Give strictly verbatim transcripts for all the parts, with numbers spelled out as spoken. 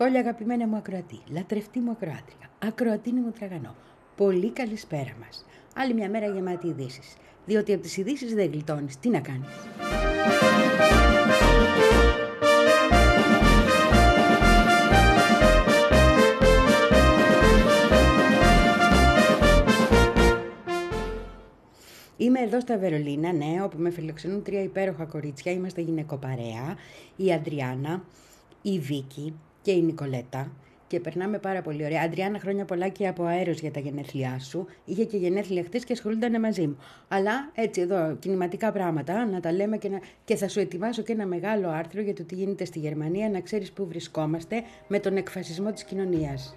Πολύ αγαπημένα μου ακροατή, λατρευτή μου ακροάτρια, ακροατίνη μου τραγανό, πολύ καλησπέρα μας. Άλλη μια μέρα γεμάτη ειδήσεις, διότι από τις ειδήσεις δεν γλιτώνεις. Τι να κάνεις. Είμαι εδώ στα Βερολίνα, ναι, όπου με φιλοξενούν τρία υπέροχα κορίτσια. Είμαστε γυναικοπαρέα, η Αντριάννα, η Βίκη και η Νικολέτα. Και περνάμε πάρα πολύ ωραία. Αντριάννα, χρόνια πολλά και από αέρος για τα γενέθλιά σου. Είχε και γενέθλια χτες και ασχολούνταν μαζί μου. Αλλά έτσι εδώ, κινηματικά πράγματα, να τα λέμε και, να... και θα σου ετοιμάσω και ένα μεγάλο άρθρο για το τι γίνεται στη Γερμανία, να ξέρεις πού βρισκόμαστε με τον εκφασισμό της κοινωνίας.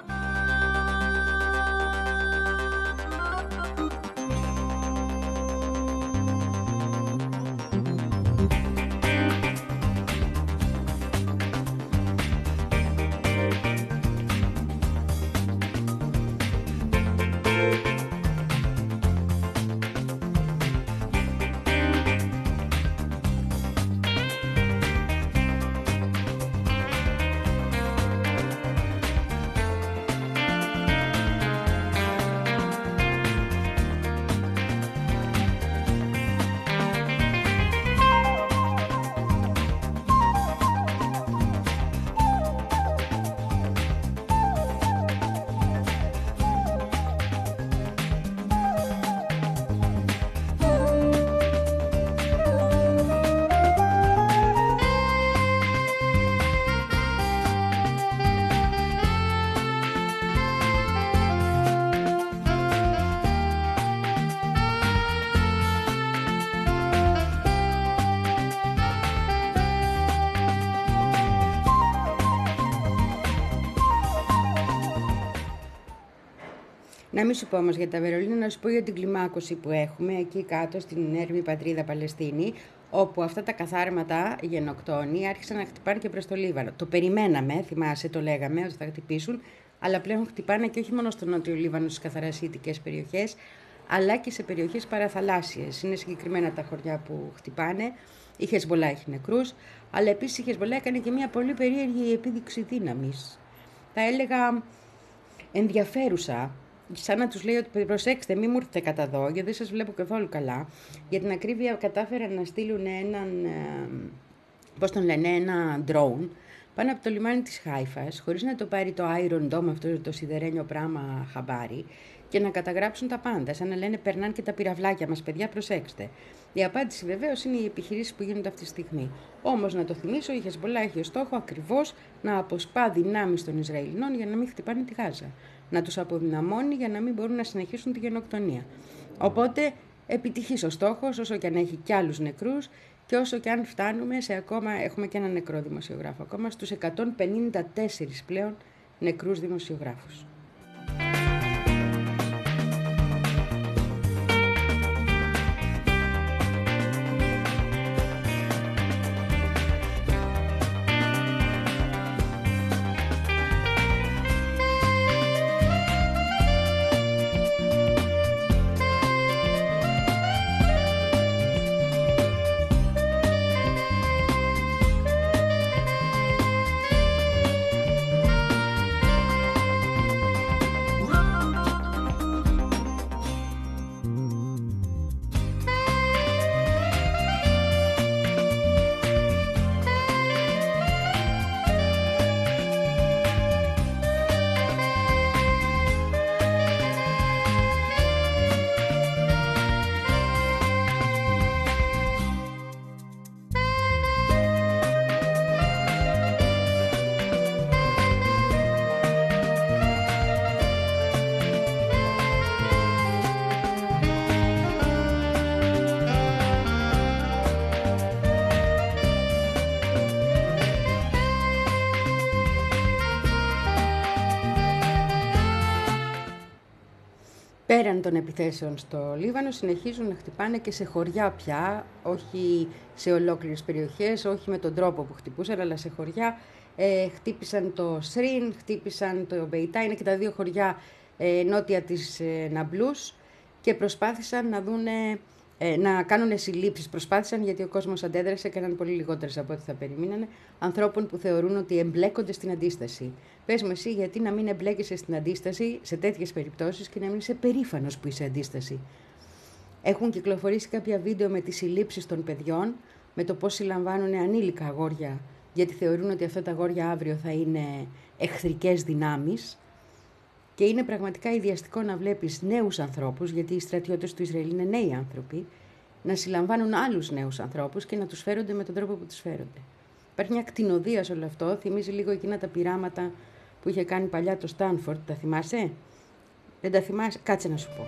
Να μην σου πω όμως για τα Βερολίνα, να σου πω για την κλιμάκωση που έχουμε εκεί κάτω στην έρμη πατρίδα Παλαιστίνη, όπου αυτά τα καθάρματα γενοκτόνοι άρχισαν να χτυπάνε και προς το Λίβανο. Το περιμέναμε, θυμάσαι, το λέγαμε ότι θα χτυπήσουν, αλλά πλέον χτυπάνε και όχι μόνο στο νότιο Λίβανο, στις καθαρασίτικες περιοχές, αλλά και σε περιοχές παραθαλάσσιες. Είναι συγκεκριμένα τα χωριά που χτυπάνε. Η Χεσμολά έχει νεκρούς, αλλά επίσης η Χεσμολά έκανε και μια πολύ περίεργη επίδειξη δύναμης. Θα έλεγα ενδιαφέρουσα. Σαν να τους λέει ότι προσέξτε, μην μου έρθετε κατά εδώ, γιατί δεν σας βλέπω καθόλου καλά. Για την ακρίβεια κατάφεραν να στείλουν έναν, ε, πώς τον λένε, ένα drone πάνω από το λιμάνι της Χάιφας, χωρίς να το πάρει το Iron Dome, αυτό το σιδερένιο πράγμα χαμπάρι, και να καταγράψουν τα πάντα, σαν να λένε περνάνε και τα πυραυλάκια μας, παιδιά, προσέξτε. Η απάντηση βεβαίως είναι οι επιχειρήσεις που γίνονται αυτή τη στιγμή. Όμως να το θυμίσω, η Χεσμολά έχει ως στόχο ακριβώς να αποσπά δυνάμεις των Ισραηλινών για να μην χτυπάνε τη Γάζα. Να τους αποδυναμώνει για να μην μπορούν να συνεχίσουν τη γενοκτονία. Οπότε επιτυχής ο στόχος, όσο και αν έχει κι άλλους νεκρούς και όσο και αν φτάνουμε σε ακόμα, έχουμε και ένα νεκρό δημοσιογράφο ακόμα, στους εκατόν πενήντα τέσσερις πλέον νεκρούς δημοσιογράφους. Πέραν των επιθέσεων στο Λίβανο, συνεχίζουν να χτυπάνε και σε χωριά πια, όχι σε ολόκληρες περιοχές, όχι με τον τρόπο που χτυπούσαν, αλλά σε χωριά. Ε, χτύπησαν το Σρίν, χτύπησαν το Μπεϊτά, είναι και τα δύο χωριά ε, νότια της ε, Ναμπλούς, και προσπάθησαν να δούνε ε, να κάνουν συλλήψεις. Προσπάθησαν, γιατί ο κόσμος αντέδρασε, έκαναν πολύ λιγότερες από ό,τι θα περιμείνανε, ανθρώπων που θεωρούν ότι εμπλέκονται στην αντίσταση. Πες μου εσύ, γιατί να μην εμπλέκεσαι στην αντίσταση σε τέτοιες περιπτώσεις και να μην είσαι περήφανος που είσαι αντίσταση. Έχουν κυκλοφορήσει κάποια βίντεο με τις συλλήψεις των παιδιών, με το πώς συλλαμβάνουν ανήλικα αγόρια, γιατί θεωρούν ότι αυτά τα αγόρια αύριο θα είναι εχθρικές δυνάμεις. Και είναι πραγματικά ιδιαστικό να βλέπεις νέους ανθρώπους, γιατί οι στρατιώτες του Ισραήλ είναι νέοι άνθρωποι, να συλλαμβάνουν άλλους νέους ανθρώπους και να τους φέρονται με τον τρόπο που τους φέρονται. Υπάρχει μια κτηνοδία σε όλο αυτό. Θυμίζει λίγο εκείνα τα πειράματα που είχε κάνει παλιά το Στάνφορντ. Τα θυμάσαι? Δεν τα θυμάσαι? Κάτσε να σου πω.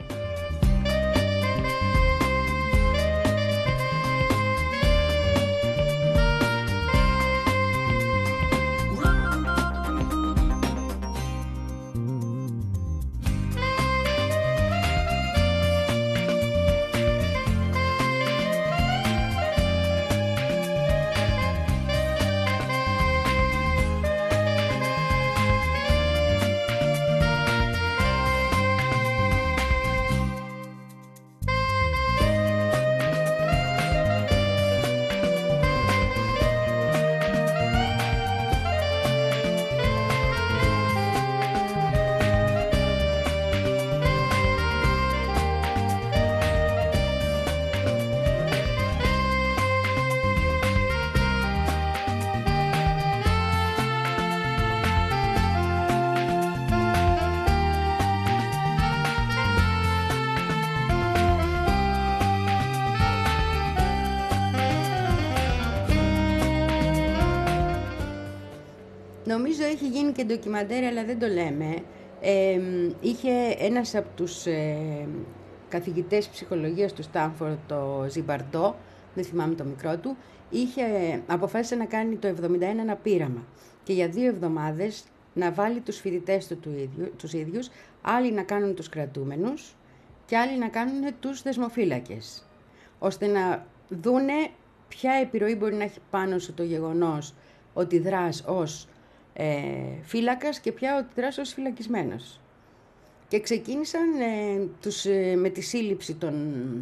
Νομίζω έχει γίνει και ντοκιμαντέρ, αλλά δεν το λέμε. Ε, είχε ένας από τους ε, καθηγητές ψυχολογίας του Στάνφορντ, το Ζιμπαρντό, δεν θυμάμαι το μικρό του, είχε, αποφάσισε να κάνει το εβδομήντα ένα ένα πείραμα και για δύο εβδομάδες να βάλει τους φοιτητές του, του ίδιου, τους ίδιους, άλλοι να κάνουν τους κρατούμενους και άλλοι να κάνουν τους δεσμοφύλακες, ώστε να δούνε ποια επιρροή μπορεί να έχει πάνω σου το γεγονός ότι δράς ως ε, φύλακας και πια ότι δράς ως φυλακισμένος. Και ξεκίνησαν ε, τους, ε, με τη σύλληψη των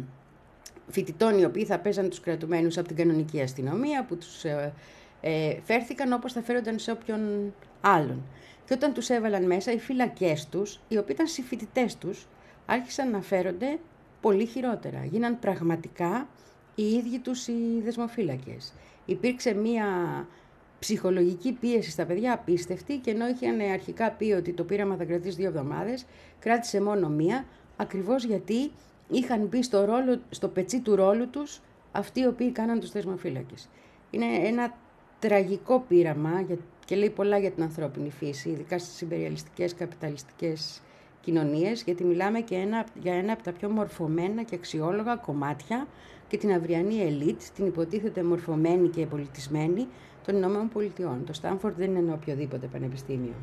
φοιτητών οι οποίοι θα παίζαν τους κρατουμένους από την κανονική αστυνομία, που τους ε, ε, φέρθηκαν όπως θα φέρονταν σε όποιον άλλον. Και όταν τους έβαλαν μέσα, οι φυλακές τους, οι οποίοι ήταν συμφοιτητές τους, άρχισαν να φέρονται πολύ χειρότερα. Γίναν πραγματικά οι ίδιοι τους οι δεσμοφύλακες. Υπήρξε μία ψυχολογική πίεση στα παιδιά απίστευτη, και ενώ είχαν αρχικά πει ότι το πείραμα θα κρατήσει δύο εβδομάδες, κράτησε μόνο μία, ακριβώς γιατί είχαν μπει στο, ρόλο, στο πετσί του ρόλου τους αυτοί οι οποίοι κάναν τους δεσμοφύλακες. Είναι ένα τραγικό πείραμα και λέει πολλά για την ανθρώπινη φύση, ειδικά στις ιμπεριαλιστικές, καπιταλιστικές κοινωνίες, γιατί μιλάμε και ένα, για ένα από τα πιο μορφωμένα και αξιόλογα κομμάτια και την αυριανή ελίτ, την υποτίθεται μορφωμένη και πολιτισμένη των Ηνωμένων Πολιτειών. Το Στάνφορντ δεν είναι οποιοδήποτε πανεπιστήμιο.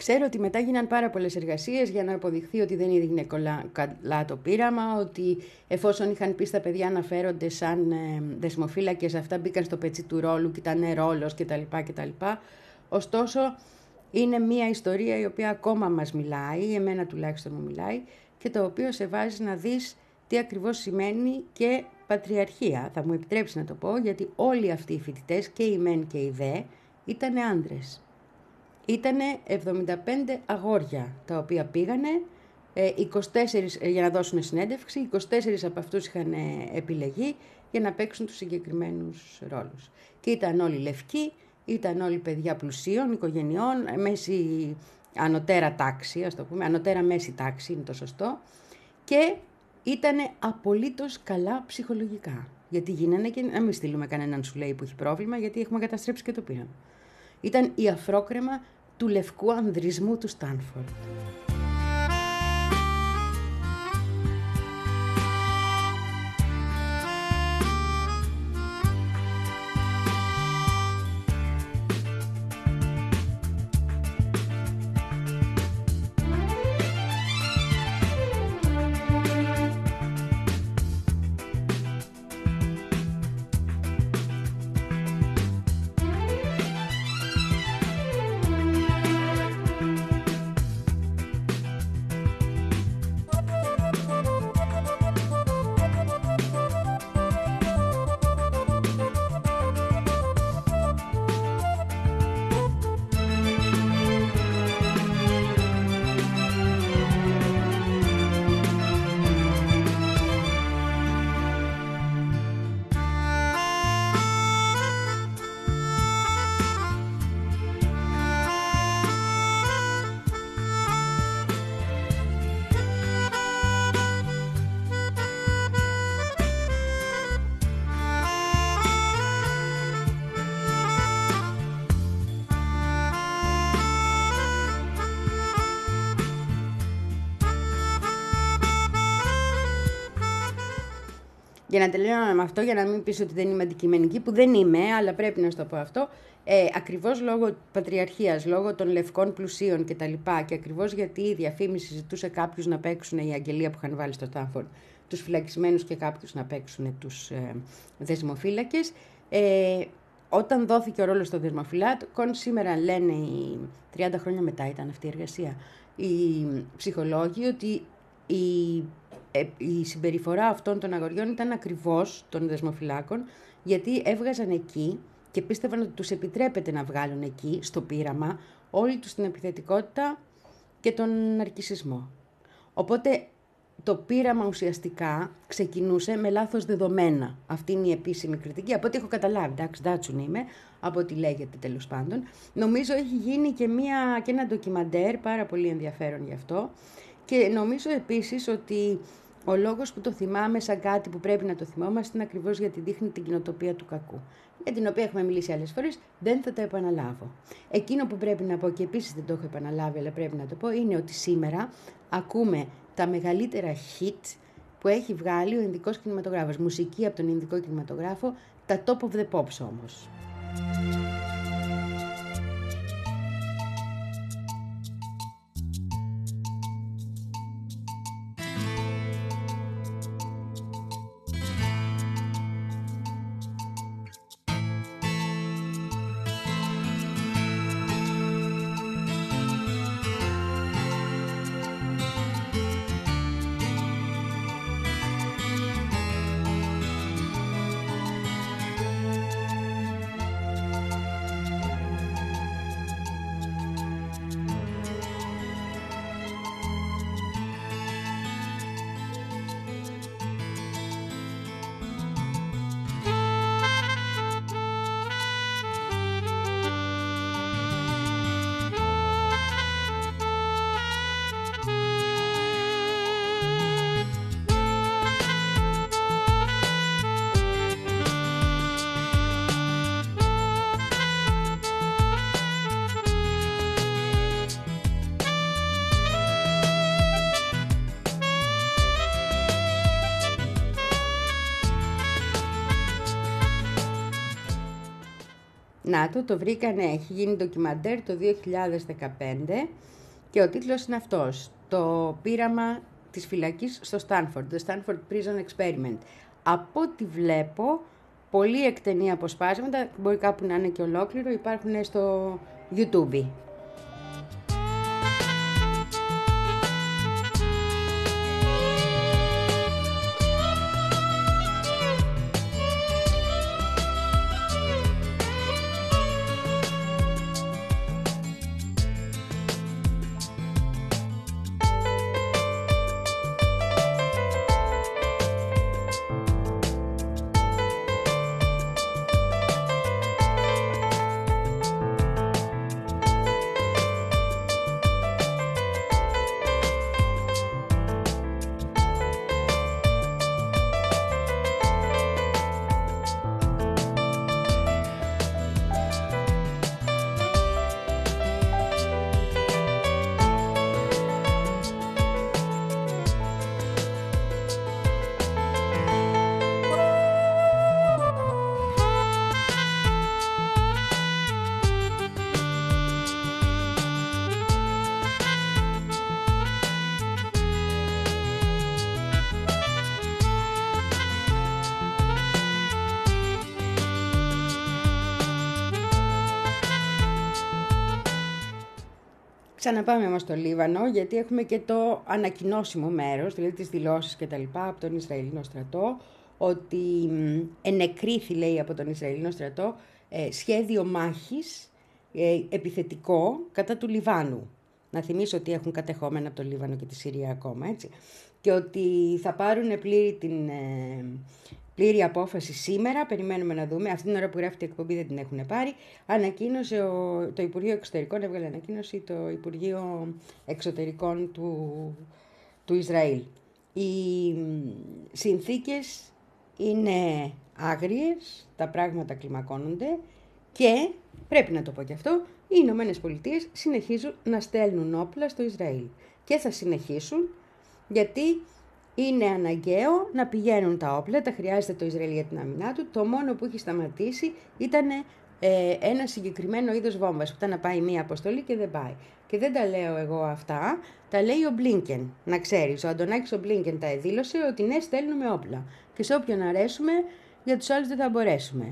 Ξέρω ότι μετά γίναν πάρα πολλές εργασίες για να αποδειχθεί ότι δεν έδειχνε καλά το πείραμα, ότι εφόσον είχαν πει στα παιδιά να φέρονται σαν ε, δεσμοφύλακες, αυτά μπήκαν στο πετσί του ρόλου και ήταν ρόλος κτλ. κτλ. Ωστόσο, είναι μια ιστορία η οποία ακόμα μας μιλάει, εμένα τουλάχιστον μου μιλάει, και το οποίο σε βάζει να δεις τι ακριβώς σημαίνει και πατριαρχία. Θα μου επιτρέψει να το πω, γιατί όλοι αυτοί οι φοιτητές, και οι μεν και οι δε, ήτανε άντρες. Ήτανε εβδομήντα πέντε αγόρια τα οποία πήγανε, είκοσι τέσσερα για να δώσουν συνέντευξη, είκοσι τέσσερα από αυτούς είχαν επιλεγεί για να παίξουν τους συγκεκριμένους ρόλους. Και ήταν όλοι λευκοί, ήταν όλοι παιδιά πλουσίων, οικογενειών, μέση ανωτέρα τάξη, ας το πούμε, ανωτέρα μέση τάξη είναι το σωστό, και ήτανε απολύτως καλά ψυχολογικά. Γιατί γίνανε, και να μην στείλουμε κανέναν σου λέει που έχει πρόβλημα, γιατί έχουμε καταστρέψει και το πείραμα. Ήταν η αφρόκρεμα του λευκού ανδρισμού του Στάνφορντ. Για να τελειώνω με αυτό, για να μην πεις ότι δεν είμαι αντικειμενική, που δεν είμαι, αλλά πρέπει να σου το πω αυτό, ε, ακριβώς λόγω πατριαρχίας, λόγω των λευκών πλουσίων κτλ. Και, και ακριβώς γιατί η διαφήμιση ζητούσε κάποιους να παίξουν, η αγγελία που είχαν βάλει στο Στάνφορντ, τους φυλακισμένους και κάποιους να παίξουν τους ε, δεσμοφύλακες, ε, όταν δόθηκε ο ρόλος των δεσμοφυλάκων, σήμερα λένε, οι τριάντα χρόνια μετά ήταν αυτή η εργασία, οι ψυχολόγοι, ότι η η συμπεριφορά αυτών των αγοριών ήταν ακριβώς των δεσμοφυλάκων, γιατί έβγαζαν εκεί και πίστευαν ότι τους επιτρέπεται να βγάλουν εκεί, στο πείραμα, όλη τους την επιθετικότητα και τον ναρκισσισμό. Οπότε το πείραμα ουσιαστικά ξεκινούσε με λάθος δεδομένα. Αυτή είναι η επίσημη κριτική, από ό,τι έχω καταλάβει, εντάξει, δάτσουν είμαι, από ό,τι λέγεται τέλος πάντων. Νομίζω έχει γίνει και, μια, και ένα ντοκιμαντέρ, πάρα πολύ ενδιαφέρον γι' αυτό, και νομίζω επίσης ότι ο λόγος που το θυμάμαι σαν κάτι που πρέπει να το θυμόμαστε είναι ακριβώς γιατί δείχνει την κοινοτοπία του κακού, για την οποία έχουμε μιλήσει άλλες φορές, δεν θα τα επαναλάβω. Εκείνο που πρέπει να πω, και επίσης δεν το έχω επαναλάβει, αλλά πρέπει να το πω, είναι ότι σήμερα ακούμε τα μεγαλύτερα hit που έχει βγάλει ο Ινδικός κινηματογράφος. Μουσική από τον Ινδικό κινηματογράφο, τα top of the pops όμως. Να το, το βρήκανε, έχει γίνει ντοκιμαντέρ το δύο χιλιάδες δεκαπέντε και ο τίτλος είναι αυτός, το πείραμα της φυλακής στο Stanford, The Stanford Prison Experiment. Από ό,τι βλέπω, πολύ εκτενή αποσπάσματα, μπορεί κάπου να είναι και ολόκληρο, υπάρχουν στο YouTube. Ξαναπάμε όμως στο Λίβανο, γιατί έχουμε και το ανακοινώσιμο μέρος, δηλαδή τις δηλώσεις και τα λοιπά από τον Ισραηλινό στρατό, ότι ενεκρίθη, λέει, από τον Ισραηλινό στρατό ε, σχέδιο μάχης ε, επιθετικό κατά του Λιβάνου. Να θυμίσω ότι έχουν κατεχόμενα από το Λίβανο και τη Συρία ακόμα, έτσι. Και ότι θα πάρουν πλήρη, την, ε, πλήρη απόφαση σήμερα, περιμένουμε να δούμε. Αυτή την ώρα που γράφει η εκπομπή δεν την έχουν πάρει. Ανακοίνωσε ο, το Υπουργείο Εξωτερικών, έβγαλε ανακοίνωση το Υπουργείο Εξωτερικών του, του Ισραήλ. Οι συνθήκες είναι άγριες, τα πράγματα κλιμακώνονται και, πρέπει να το πω και αυτό, οι Ηνωμένες Πολιτείες συνεχίζουν να στέλνουν όπλα στο Ισραήλ. Και θα συνεχίσουν, γιατί είναι αναγκαίο να πηγαίνουν τα όπλα, τα χρειάζεται το Ισραήλ για την αμυνά του. Το μόνο που έχει σταματήσει ήταν ε, ένα συγκεκριμένο είδος βόμβας, που ήταν να πάει μία αποστολή και δεν πάει. Και δεν τα λέω εγώ αυτά, τα λέει ο Μπλίνκεν. Να ξέρεις, ο Αντωνάκης ο Μπλίνκεν τα εδήλωσε ότι ναι, στέλνουμε όπλα. Και σε όποιον αρέσουμε, για τους άλλους δεν θα μπορέσουμε.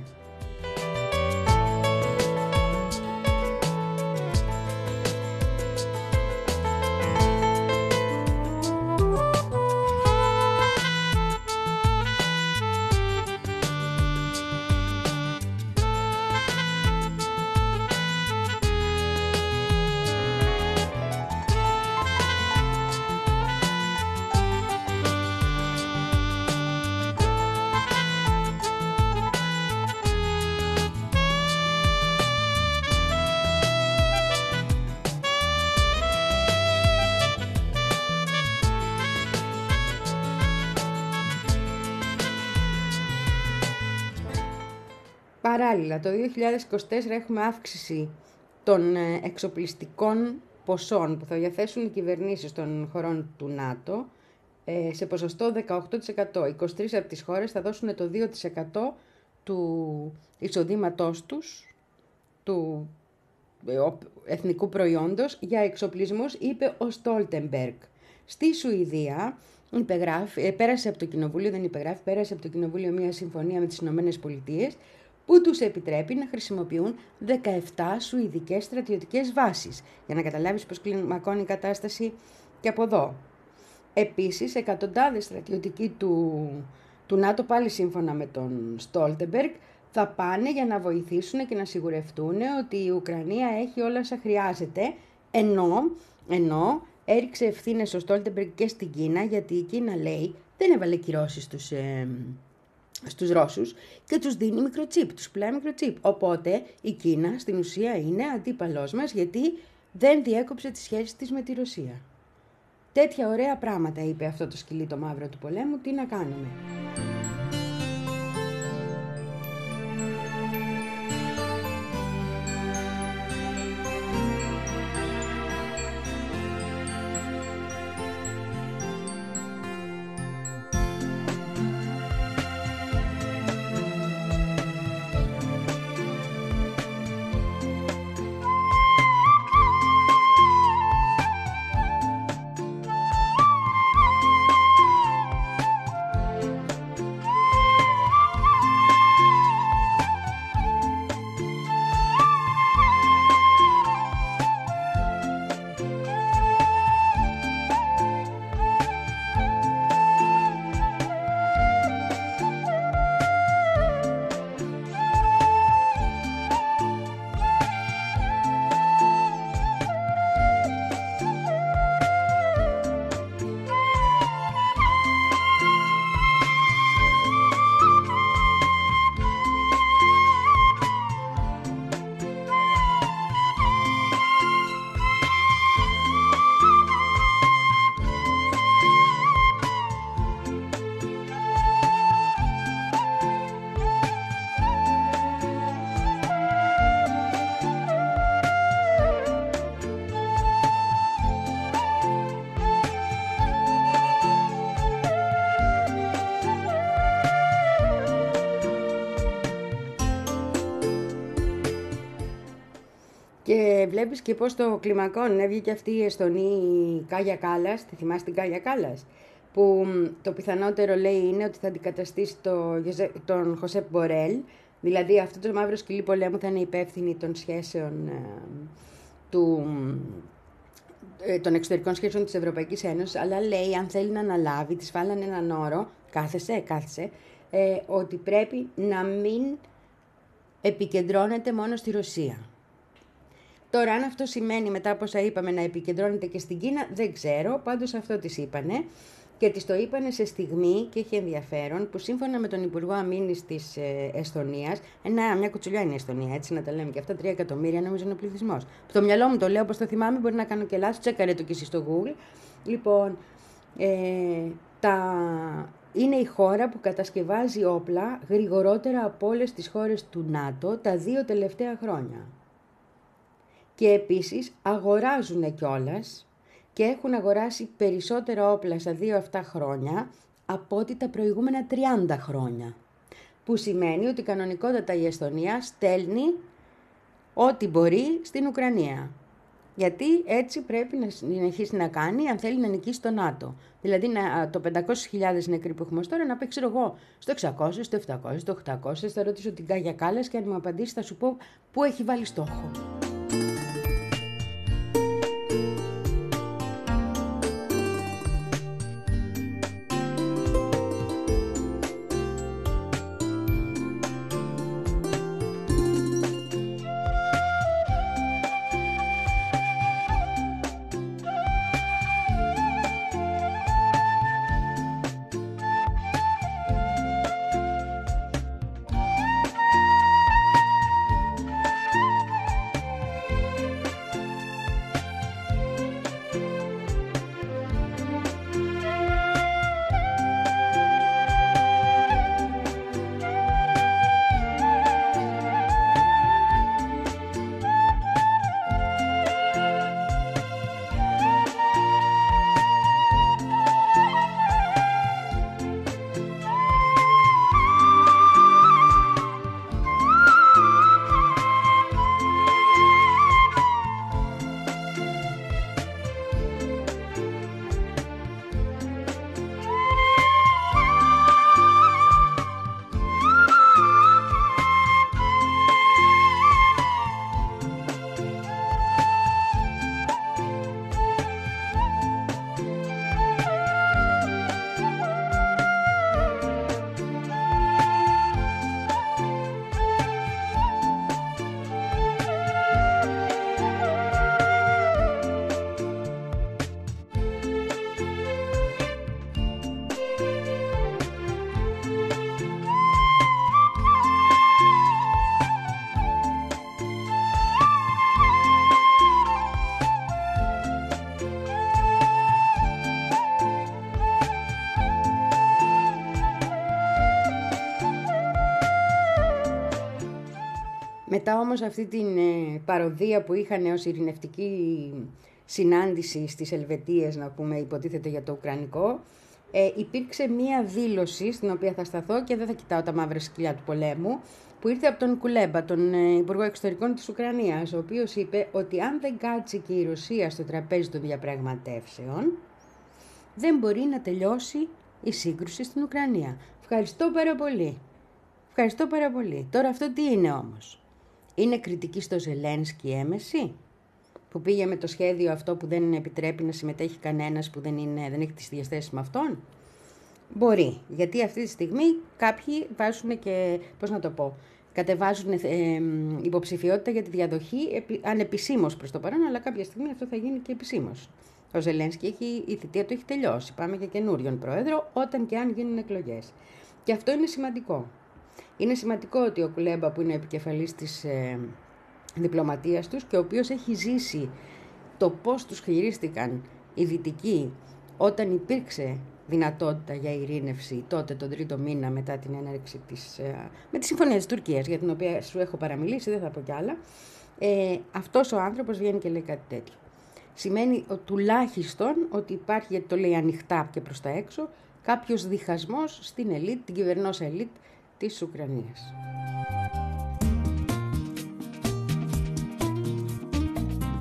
Παράλληλα, το δύο χιλιάδες είκοσι τέσσερα έχουμε αύξηση των εξοπλιστικών ποσών που θα διαθέσουν οι κυβερνήσεις των χωρών του ΝΑΤΟ σε ποσοστό δεκαοκτώ τοις εκατό. είκοσι τρεις από τις χώρες θα δώσουν το δύο τοις εκατό του εισοδήματός τους, του εθνικού προϊόντος, για εξοπλισμούς, είπε ο Στόλτεμπεργκ. Στη Σουηδία υπεγράφει, πέρασε από το Κοινοβούλιο, δεν υπεγράφει, πέρασε από το Κοινοβούλιο μια συμφωνία με τις Ηνωμένες Πολιτείες, που τους επιτρέπει να χρησιμοποιούν δεκαεπτά σουηδικές στρατιωτικές βάσεις. Για να καταλάβεις πώς κλιμακώνει η κατάσταση και από εδώ. Επίσης, εκατοντάδες στρατιωτικοί του, του ΝΑΤΟ, πάλι σύμφωνα με τον Στόλτεμπεργκ, θα πάνε για να βοηθήσουν και να σιγουρευτούν ότι η Ουκρανία έχει όλα όσα χρειάζεται, ενώ, ενώ έριξε ευθύνες ο Στόλτεμπεργκ και στην Κίνα, γιατί η Κίνα, λέει, δεν έβαλε κυρώσεις στους... Ε, στους Ρώσους και τους δίνει μικροτσίπ, τους πουλάει μικροτσίπ. Οπότε η Κίνα στην ουσία είναι αντίπαλός μας, γιατί δεν διέκοψε τις σχέσεις της με τη Ρωσία. Τέτοια ωραία πράγματα είπε αυτό το σκυλί το μαύρο του πολέμου, τι να κάνουμε. βλέπεις και πώς το κλιμακώνουν. Έβγαινε και αυτή η Εστονή Κάγια Κάλλας, τη θυμάσαι την Κάγια Κάλλας, που το πιθανότερο λέει είναι ότι θα αντικαταστήσει το, τον Χωσέπ Μπορέλ, δηλαδή αυτό το μαύρο σκυλί πολέμου θα είναι υπεύθυνη των σχέσεων ε, του, ε, των εξωτερικών σχέσεων της Ευρωπαϊκής Ένωσης, αλλά λέει αν θέλει να αναλάβει, της βάλανε έναν όρο, κάθεσε, κάθεσε, ε, ότι πρέπει να μην επικεντρώνεται μόνο στη Ρωσία. Τώρα, αν αυτό σημαίνει μετά από όσα είπαμε να επικεντρώνεται και στην Κίνα, δεν ξέρω, πάντως αυτό της είπανε. Και της το είπανε σε στιγμή, και έχει ενδιαφέρον, που σύμφωνα με τον Υπουργό Αμήνης της ε, Εστονίας, ένα, μια κουτσουλιά είναι η Εστονία, έτσι να τα λέμε και αυτά, τρία εκατομμύρια νομίζω είναι ο πληθυσμός. Το μυαλό μου το λέω όπως το θυμάμαι, μπορεί να κάνω και λάθος, τσέκαρε το κι εσύ στο Google. Λοιπόν, ε, τα... είναι η χώρα που κατασκευάζει όπλα γρηγορότερα από όλες τις χώρες του ΝΑΤΟ τα δύο τελευταία χρόνια. Και επίσης αγοράζουν κιόλας και έχουν αγοράσει περισσότερα όπλα στα δύο αυτά χρόνια από ό,τι τα προηγούμενα τριάντα χρόνια. Που σημαίνει ότι κανονικότατα η Εστονία στέλνει ό,τι μπορεί στην Ουκρανία. Γιατί έτσι πρέπει να συνεχίσει να κάνει αν θέλει να νικήσει το ΝΑΤΟ. Δηλαδή να, το πεντακόσιες χιλιάδες νεκροί που έχουμε τώρα να πει ξέρω εγώ στο εξακόσια, στο επτακόσια, στο οκτακόσια. Θα ρωτήσω την Κάγια Κάλλας και αν μου απαντήσει θα σου πω πού έχει βάλει στόχο. Μετά όμως αυτή την ε, παροδία που είχαν ως ειρηνευτική συνάντηση στις Ελβετίες, να πούμε, υποτίθεται για το Ουκρανικό, ε, υπήρξε μία δήλωση στην οποία θα σταθώ και δεν θα κοιτάω τα μαύρα σκυλιά του πολέμου, που ήρθε από τον Κουλέμπα, τον ε, Υπουργό Εξωτερικών της Ουκρανίας, ο οποίος είπε ότι αν δεν κάτσει και η Ρωσία στο τραπέζι των διαπραγματεύσεων, δεν μπορεί να τελειώσει η σύγκρουση στην Ουκρανία. Ευχαριστώ πάρα πολύ. Ευχαριστώ πάρα πολύ. Τώρα αυτό τι είναι όμως? Είναι κριτική στο Ζελένσκι έμεση, που πήγε με το σχέδιο αυτό που δεν επιτρέπει να συμμετέχει κανένας που δεν, είναι, δεν έχει τις διαστάσεις με αυτόν? Μπορεί, γιατί αυτή τη στιγμή κάποιοι βάζουν και, πώς να το πω, κατεβάζουν ε, ε, υποψηφιότητα για τη διαδοχή επι, ανεπισήμως προς το παρόν, αλλά κάποια στιγμή αυτό θα γίνει και επισήμως. Ο Ζελένσκι έχει, η θητεία του έχει τελειώσει. Πάμε για καινούριον πρόεδρο, όταν και αν γίνουν εκλογές. Και αυτό είναι σημαντικό. Είναι σημαντικό ότι ο Κουλέμπα, που είναι επικεφαλής της ε, διπλωματίας τους και ο οποίος έχει ζήσει το πώς τους χειρίστηκαν οι Δυτικοί όταν υπήρξε δυνατότητα για ειρήνευση τότε τον τρίτο μήνα μετά την έναρξη της, ε, με τη συμφωνία της Τουρκίας, για την οποία σου έχω παραμιλήσει, δεν θα πω κι άλλα, ε, αυτός ο άνθρωπος βγαίνει και λέει κάτι τέτοιο. Σημαίνει ο, τουλάχιστον ότι υπάρχει, γιατί το λέει ανοιχτά και προς τα έξω, κάποιος διχασμός στην ελίτ, την κυβερνώσα ελίτ της Ουκρανίας.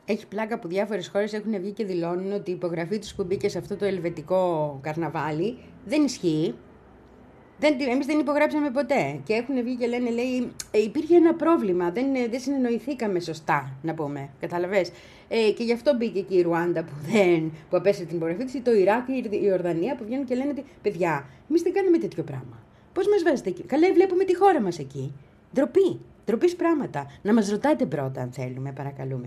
Έχει πλάκα που διάφορες χώρες έχουν βγει και δηλώνουν ότι η υπογραφή τους που μπήκε σε αυτό το ελβετικό καρναβάλι δεν ισχύει. Δεν, εμείς δεν υπογράψαμε ποτέ. Και έχουν βγει και λένε, λέει, ε, υπήρχε ένα πρόβλημα. Δεν, δεν συνεννοηθήκαμε σωστά, να πούμε. Καταλαβες. Ε, και γι' αυτό μπήκε και η Ρουάντα που, δεν, που απέστειλε την υπογραφή της, το Ιράκ, η Ιορδανία που βγαίνουν και λένε ότι, παιδιά, εμείς δεν κάνουμε τέτοιο πράγμα. Πώς μας βάζετε εκεί? Καλά, βλέπουμε τη χώρα μας εκεί. Ντροπή. Ντροπής πράγματα. Να μας ρωτάτε πρώτα, αν θέλουμε, παρακαλούμε.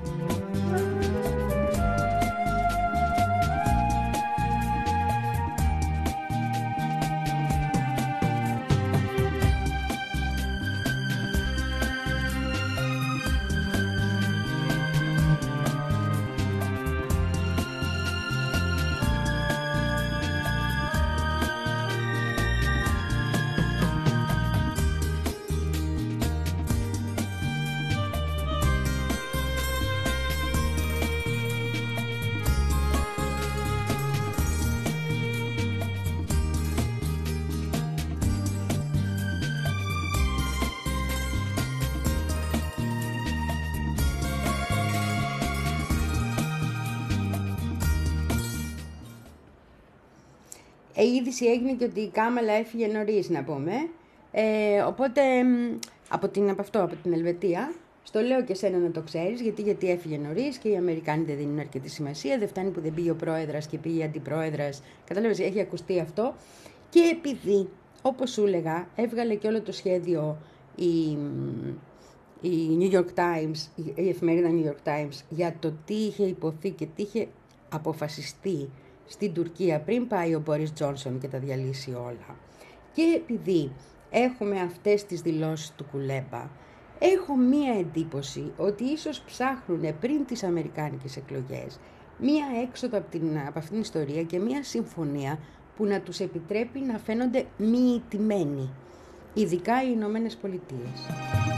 Η είδηση έγινε και ότι η Κάμαλα έφυγε νωρίς, να πούμε. Ε, οπότε, από, την, από αυτό, από την Ελβετία, στο λέω και σένα να το ξέρεις, γιατί, γιατί έφυγε νωρίς και οι Αμερικάνοι δεν δίνουν αρκετή σημασία. Δεν φτάνει που δεν πήγε ο πρόεδρας και πήγε η αντιπρόεδρας. Κατάλαβες, έχει ακουστεί αυτό. Και επειδή, όπως σου έλεγα, έβγαλε και όλο το σχέδιο η, η New York Times, η εφημερίδα New York Times, για το τι είχε υποθεί και τι είχε αποφασιστεί στην Τουρκία πριν πάει ο Μπόρις Τζόνσον και τα διαλύσει όλα. Και επειδή έχουμε αυτές τις δηλώσεις του Κουλέμπα, έχω μία εντύπωση ότι ίσως ψάχνουν πριν τις αμερικάνικες εκλογές μία έξοδο από, την, από αυτήν την ιστορία και μία συμφωνία που να τους επιτρέπει να φαίνονται μη ηττημένοι, ειδικά οι Ηνωμένες Πολιτείες.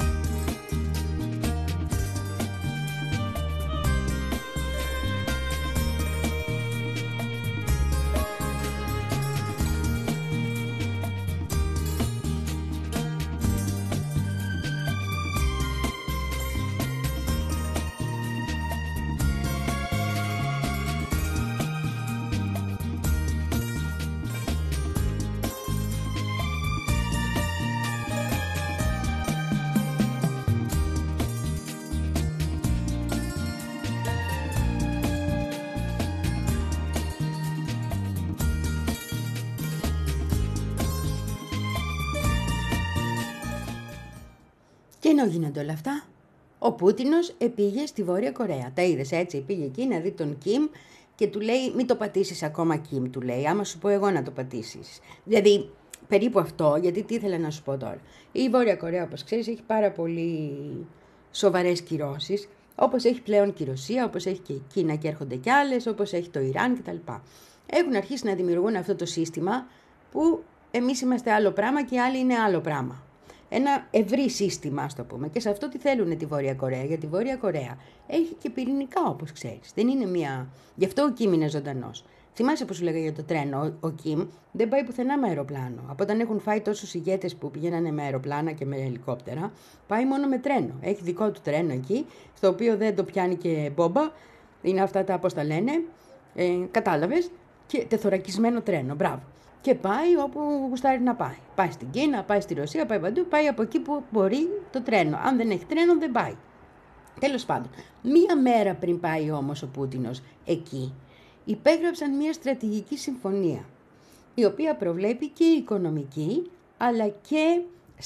Και ενώ γίνονται όλα αυτά, ο Πούτινος επήγε στη Βόρεια Κορέα. Τα είδες έτσι, πήγε εκεί να δει τον Κιμ και του λέει μην το πατήσεις ακόμα Κιμ, του λέει, άμα σου πω εγώ να το πατήσεις. Δηλαδή περίπου αυτό, γιατί τι ήθελα να σου πω τώρα. Η Βόρεια Κορέα, όπως ξέρεις, έχει πάρα πολύ σοβαρές κυρώσεις, όπως έχει πλέον και η Ρωσία, όπως έχει και η Κίνα και έρχονται κι άλλες, όπως έχει το Ιράν κτλ. Έχουν αρχίσει να δημιουργούν αυτό το σύστημα που εμείς είμαστε άλλο πράγμα και οι άλλοι είναι άλλο πράγμα. Ένα ευρύ σύστημα, ας το πούμε. Και σε αυτό τι θέλουν τη Βόρεια Κορέα. Γιατί η Βόρεια Κορέα έχει και πυρηνικά, όπως ξέρεις. Δεν είναι μία. Γι' αυτό ο Κιμ είναι ζωντανός. Θυμάσαι που σου λέγα για το τρένο. Ο, ο Κιμ δεν πάει πουθενά με αεροπλάνο. Από όταν έχουν φάει τόσους ηγέτες που πηγαίνανε με αεροπλάνα και με ελικόπτερα, πάει μόνο με τρένο. Έχει δικό του τρένο εκεί, στο οποίο δεν το πιάνει και μπόμπα. Είναι αυτά τα, πώς τα λένε. Ε, κατάλαβες. Και τεθωρακισμένο τρένο. Μπράβο. Και πάει όπου γουστάρει να πάει. Πάει στην Κίνα, πάει στη Ρωσία, πάει παντού, πάει από εκεί που μπορεί το τρένο. Αν δεν έχει τρένο, δεν πάει. Τέλος πάντων, μία μέρα πριν πάει όμως ο Πούτινος εκεί, υπέγραψαν μία στρατηγική συμφωνία, η οποία προβλέπει και οικονομική, αλλά και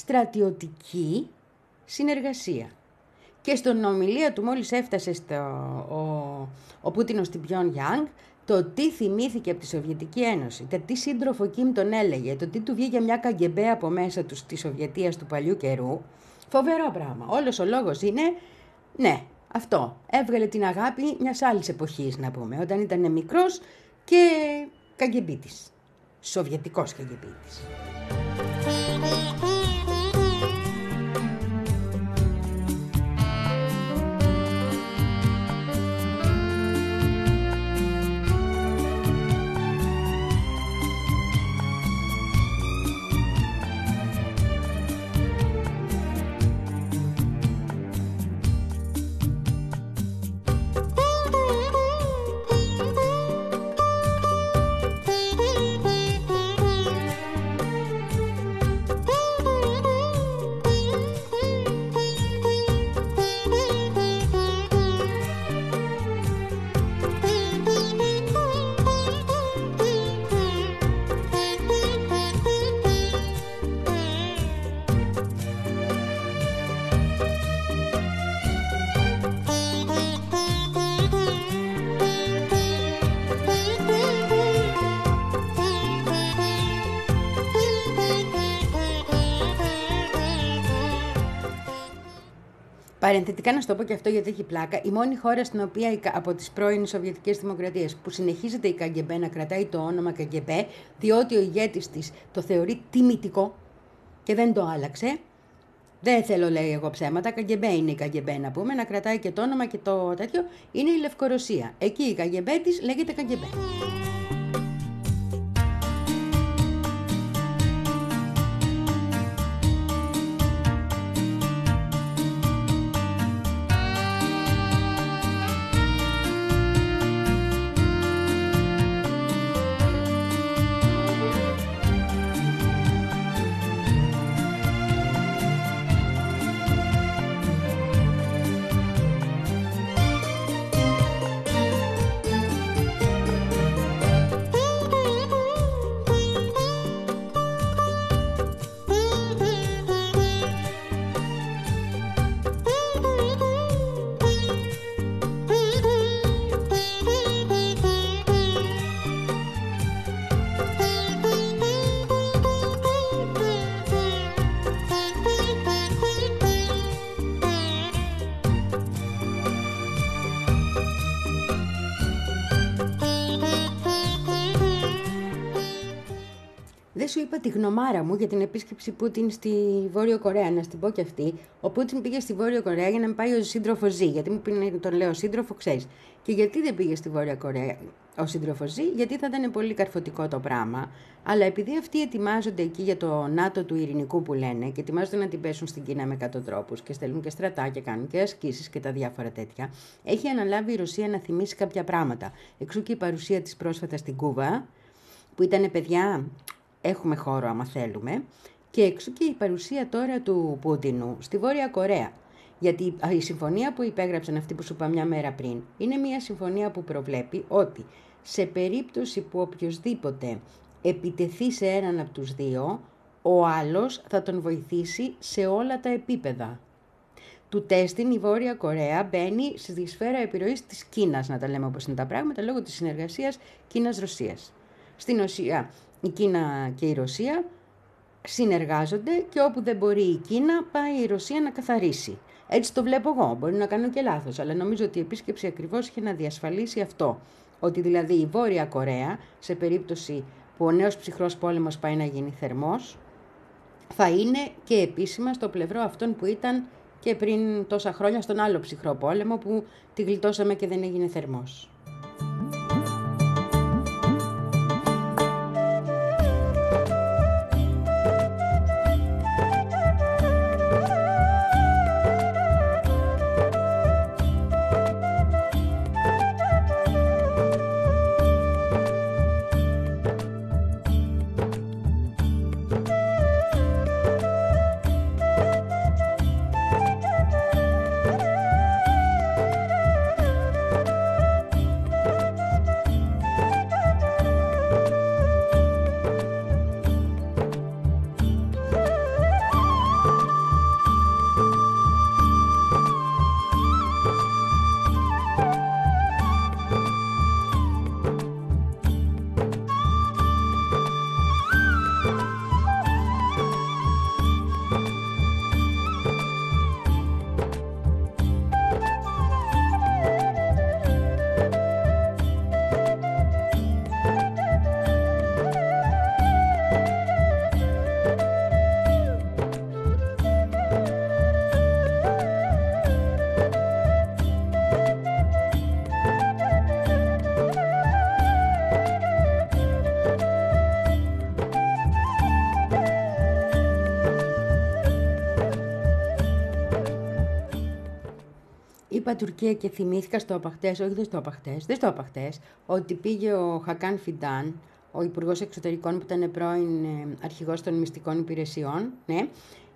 στρατιωτική συνεργασία. Και στον ομιλία του μόλις έφτασε στο, ο, ο Πούτινος στην Πιονγκιάνγκ, το τι θυμήθηκε από τη Σοβιετική Ένωση, το τι σύντροφο Κιμ τον έλεγε, το τι του βγήκε μια καγκεμπέ από μέσα του της Σοβιετίας του παλιού καιρού, φοβερό πράγμα. Όλος ο λόγος είναι, ναι, αυτό, έβγαλε την αγάπη μιας άλλης εποχής, να πούμε, όταν ήταν μικρός και καγκεμπίτης, σοβιετικός καγκεμπίτης. Παρενθετικά να σου το πω και αυτό γιατί έχει πλάκα. Η μόνη χώρα στην οποία από τις πρώην Σοβιετικές Δημοκρατίες που συνεχίζεται η ΚΑΓΚΕΜΠΕ να κρατάει το όνομα ΚΑΓΚΕΜΠΕ, διότι ο ηγέτης της το θεωρεί τιμητικό και δεν το άλλαξε. Δεν θέλω, λέει εγώ ψέματα, ΚΑΓΚΕΜΠΕ είναι η ΚΑΓΚΕΜΠΕ να πούμε, να κρατάει και το όνομα και το τέτοιο, είναι η Λευκορωσία. Εκεί η ΚΑΓΚΕΜΠΕ της λέγεται ΚΑΓΚΕΜΠΕ. Δεν σου είπα τη γνωμάρα μου για την επίσκεψη Πούτιν στη Βόρειο Κορέα. Να στην πω και αυτή. Ο Πούτιν πήγε στη Βόρειο Κορέα για να μην πάει ο σύντροφο Ζή. Γιατί μου πει τον λέω σύντροφο, ξέρει. Και γιατί δεν πήγε στη Βόρεια Κορέα ο σύντροφο Ζή, γιατί θα ήταν πολύ καρφωτικό το πράγμα. Αλλά επειδή αυτοί ετοιμάζονται εκεί για το ΝΑΤΟ του Ειρηνικού που λένε και ετοιμάζονται να την πέσουν στην Κίνα με εκατό τρόπους και στέλνουν και στρατά και κάνουν και ασκήσεις και τα διάφορα τέτοια, έχει αναλάβει η Ρωσία να θυμίσει κάποια πράγματα. Εξού και η παρουσία της πρόσφατα στην Κούβα, που ήταν παιδιά. Έχουμε χώρο άμα θέλουμε, και εξού και η παρουσία τώρα του Πούτινου στη Βόρεια Κορέα. Γιατί η συμφωνία που υπέγραψαν αυτοί που σου είπα μια μέρα πριν είναι μια συμφωνία που προβλέπει ότι σε περίπτωση που οποιοσδήποτε επιτεθεί σε έναν από τους δύο, ο άλλος θα τον βοηθήσει σε όλα τα επίπεδα. Του τέστην η Βόρεια Κορέα μπαίνει στη σφαίρα επιρροής της Κίνας, να τα λέμε όπως είναι τα πράγματα, λόγω της συνεργασίας Κίνας-Ρωσίας. Στην ουσία, η Κίνα και η Ρωσία συνεργάζονται και όπου δεν μπορεί η Κίνα πάει η Ρωσία να καθαρίσει. Έτσι το βλέπω εγώ, μπορεί να κάνω και λάθος, αλλά νομίζω ότι η επίσκεψη ακριβώς είχε να διασφαλίσει αυτό. Ότι δηλαδή η Βόρεια Κορέα, σε περίπτωση που ο νέος ψυχρός πόλεμος πάει να γίνει θερμός, θα είναι και επίσημα στο πλευρό αυτών που ήταν και πριν τόσα χρόνια στον άλλο ψυχρό πόλεμο που τη γλιτώσαμε και δεν έγινε θερμός. Είπα Τουρκία και θυμήθηκα στο απαχτές, όχι δεν στο απαχτές, δεν στο απαχτές, ότι πήγε ο Χακάν Φιντάν, ο Υπουργός Εξωτερικών που ήταν πρώην αρχηγός των μυστικών υπηρεσιών, ναι,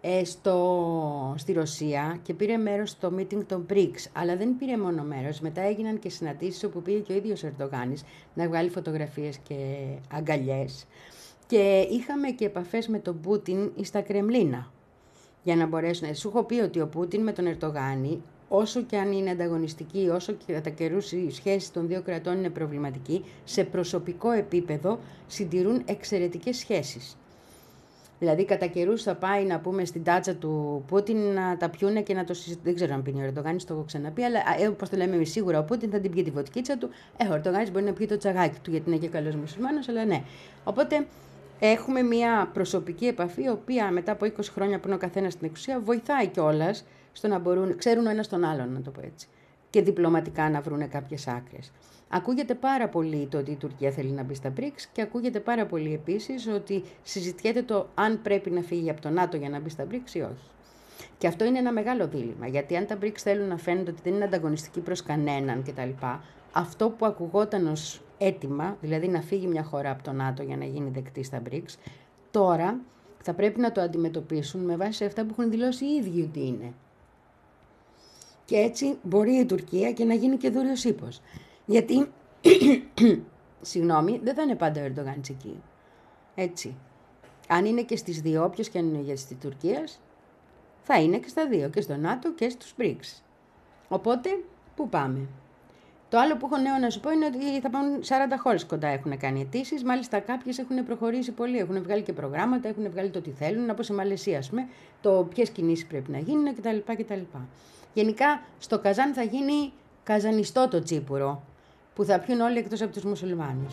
στο, στη Ρωσία και πήρε μέρος στο meeting των μπρικς, αλλά δεν πήρε μόνο μέρος, μετά έγιναν και συναντήσεις όπου πήγε και ο ίδιος ο Ερντογάνης να βγάλει φωτογραφίες και αγκαλιές και είχαμε και επαφές με τον Πούτιν στα Κρεμλίνα για να μπορέσουν. Σου έχω πει ότι ο Πούτιν με τον Ερντογάνη, όσο και αν είναι ανταγωνιστική, όσο και κατά καιρούς η σχέση των δύο κρατών είναι προβληματική, σε προσωπικό επίπεδο συντηρούν εξαιρετικές σχέσεις. Δηλαδή, κατά καιρούς θα πάει να πούμε στην τάτσα του Πούτιν να τα πιούνε και να το συζητήσουν. Δεν ξέρω αν πίνει ο Ερντογάνης, το έχω ξαναπεί, αλλά όπως το λέμε εμείς, σίγουρα ο Πούτιν θα την πιει τη βοτκίτσα του. Ε, ο Ερντογάνης μπορεί να πιει το τσαγάκι του, γιατί είναι και καλός μουσουλμάνος, αλλά ναι. Οπότε έχουμε μια προσωπική επαφή, η οποία μετά από είκοσι χρόνια που είναι ο καθένας στην εξουσία, βοηθάει κιόλας στο να μπορούν, ξέρουν ο ένας τον άλλον, να το πω έτσι, και διπλωματικά να βρουν κάποιες άκρες. Ακούγεται πάρα πολύ το ότι η Τουρκία θέλει να μπει στα μπρικς και ακούγεται πάρα πολύ επίσης ότι συζητιέται το αν πρέπει να φύγει από το ΝΑΤΟ για να μπει στα μπρικς ή όχι. Και αυτό είναι ένα μεγάλο δίλημμα, γιατί αν τα μπρικς θέλουν να φαίνονται ότι δεν είναι ανταγωνιστικοί προς κανέναν κτλ., αυτό που ακουγόταν ως αίτημα, δηλαδή να φύγει μια χώρα από το ΝΑΤΟ για να γίνει δεκτή στα μπρικς, τώρα θα πρέπει να το αντιμετωπίσουν με βάση αυτά που έχουν δηλώσει οι ίδιοι ότι είναι. Και έτσι μπορεί η Τουρκία και να γίνει και δούριος ύπος. Γιατί, συγγνώμη, δεν θα είναι πάντα ο Ερντογάνης εκεί. Έτσι. Αν είναι και στις δύο, όποιος και αν είναι ηγέτης της Τουρκίας, θα είναι και στα δύο, και στο ΝΑΤΟ και στους μπρικς. Οπότε, πού πάμε. Το άλλο που έχω νέο να σου πω είναι ότι θα πάνε σαράντα χώρες κοντά έχουν κάνει αιτήσεις. Μάλιστα, κάποιες έχουν προχωρήσει πολύ. Έχουν βγάλει και προγράμματα, έχουν βγάλει το τι θέλουν, όπως η Μαλαισία, ας πούμε, το ποιες κινήσεις πρέπει να γίνουν κτλ. κτλ. Γενικά, στο Καζάν θα γίνει καζανιστό το τσίπουρο, που θα πιούν όλοι εκτός από τους μουσουλμάνους.